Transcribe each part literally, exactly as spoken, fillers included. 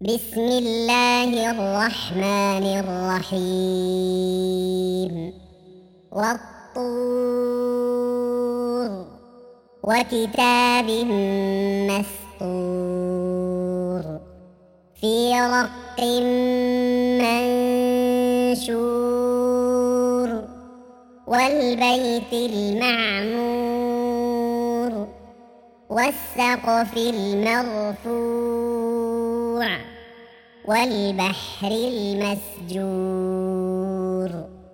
بسم الله الرحمن الرحيم. والطور وكتاب مسطور في رق منشور والبيت المعمور والسقف المرفوع والبحر المسجور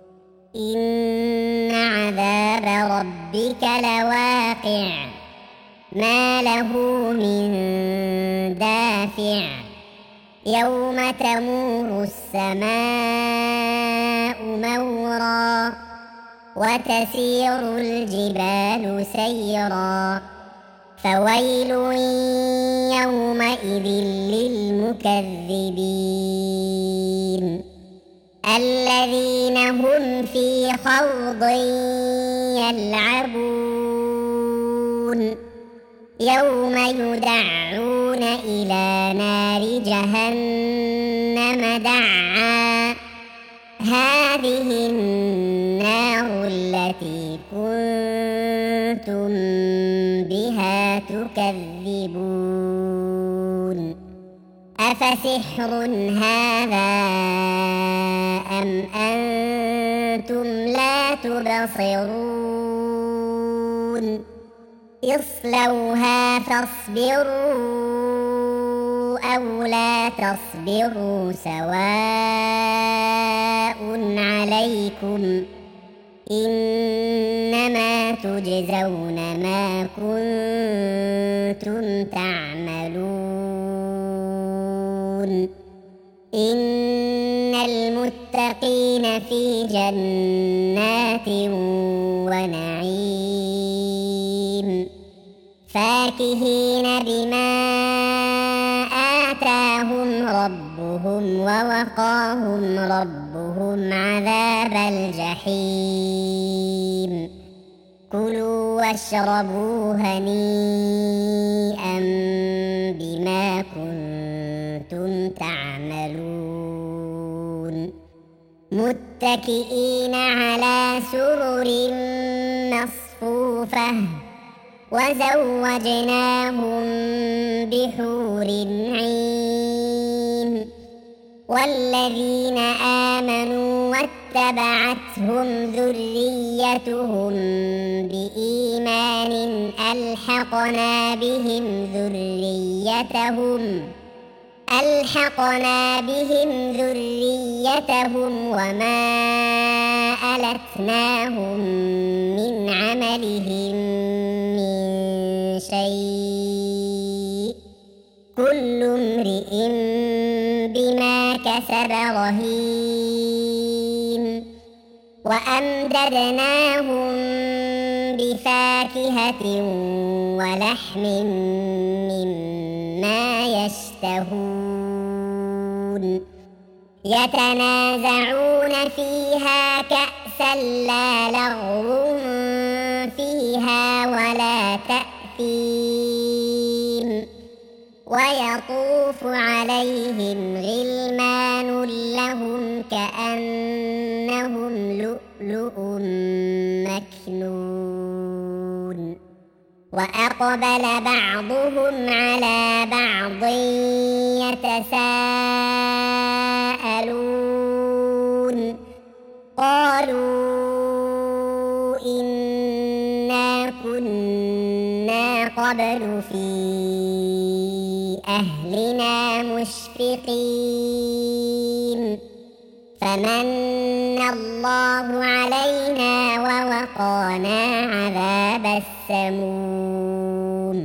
إن عذاب ربك لواقع ما له من دافع يوم تمور السماء مورا وتسير الجبال سيرا فويل يومئذ للمكذبين الذين هم في خوض يلعبون يوم يدعون إلى نار جهنم دعا هذه النار التي كنتم بها تكذبون أفسحر هذا أم أنتم لا تبصرون اصلوها فاصبروا أو لا تصبروا سواء عليكم إنما تجزون ما كنتم تعملون إن المتقين في جنات ونعيم فاكهين بما آتاهم ربهم ووقاهم ربهم عذاب الجحيم كلوا واشربوا هنيئا بما كنتم تعملون متكئين على سرر مصفوفة وزوجناهم بحور عين والذين آمنوا واتبعتهم ذريتهم بإيمان ألحقنا بهم ذريتهم ألحقنا بهم ذريتهم وما ألتناهم من عملهم من شيء كل امرئ بما كسب رهين وأمددناهم بفاكهة ولحم مما يشتهون يتنازعون فيها كأسا لا لغو فيها ولا تأثيم ويطوف عليهم غلمان لهم كأنهم لؤلؤ مكنون وأقبل بعضهم على بعض يتساءلون قالوا إنا كنا قبل في أهلنا مشفقين فمن الله علينا ووقانا عذاب السموم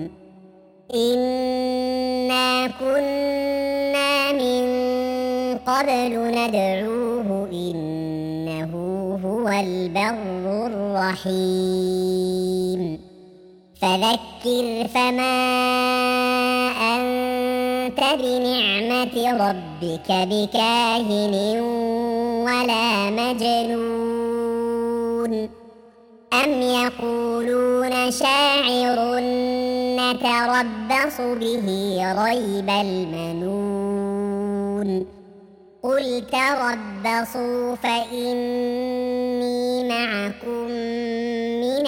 إنا كنا من قبل ندعوه إنه هو البر الرحيم فذكر فما أنت بنعمة ربك بكاهن ولا مجنون أم يقولون شاعر نتربص به ريب المنون قل تربصوا فإني معكم من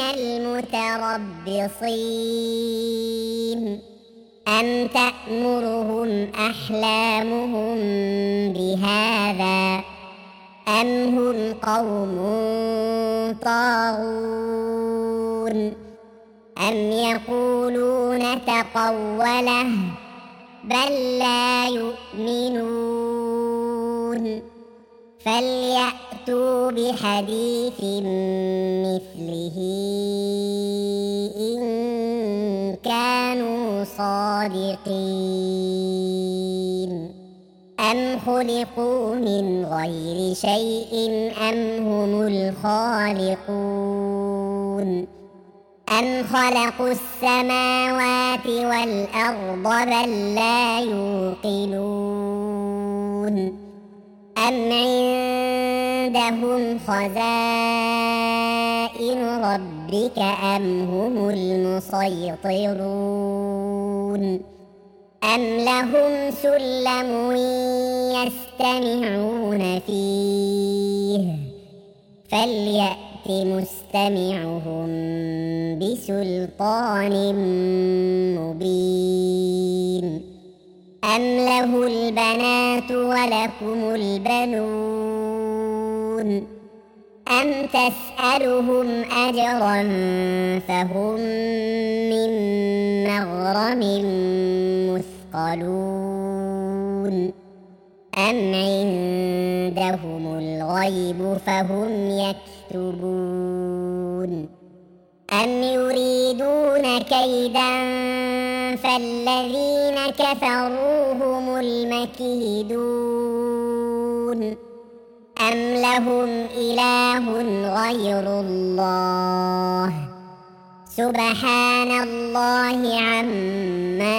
المتربصين أم تأمرهم أحلامهم بهذا أم هم قوم طاغون أم يقولون تقوله بل لا يؤمنون فليأتوا بحديث مثله إن كانوا صادقين أم خلقوا من غير شيء أم هم الخالقون أم خلقوا السماوات والأرض بل لا يوقنون أم عندهم خزائن ربك أم هم المسيطرون أم لهم سلم يستمعون فيه فليأت مستمعهم بسلطان مبين أم له البنات ولكم البنون أم تسألهم أجرا فهم من مغرم مثقلون أم عندهم الغيب فهم يكتبون أم يريدون كيدا فالذين كفروا هم المكيدون أم لهم إله غير الله سبحان الله عما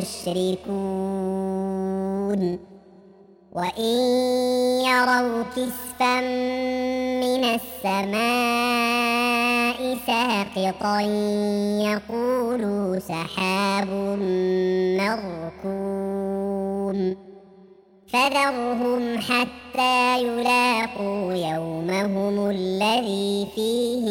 يشركون وإن يروا كسفا من السماء ساقطا يقولوا سحاب مركوم فذرهم حتى يلاقوا يومهم الذي فيه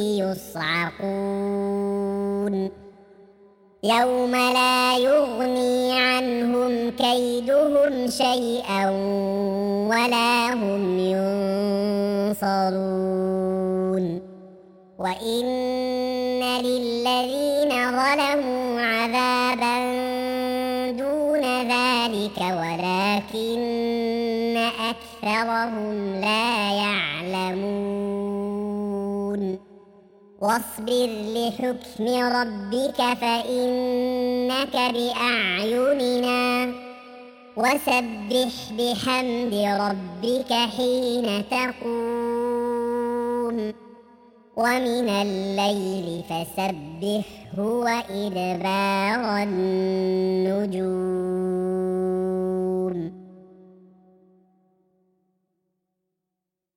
يصعقون يوم لا يغني عنهم كيدهم شيئا ولا هم ينصرون وإن للذين ظلموا عذابا دون ذلك ولكن أكثرهم لا يعلمون واصبر لحكم ربك فإنك بأعيننا وسبح بحمد ربك حين تقوم ومن الليل فسبحه وإدبار النجوم.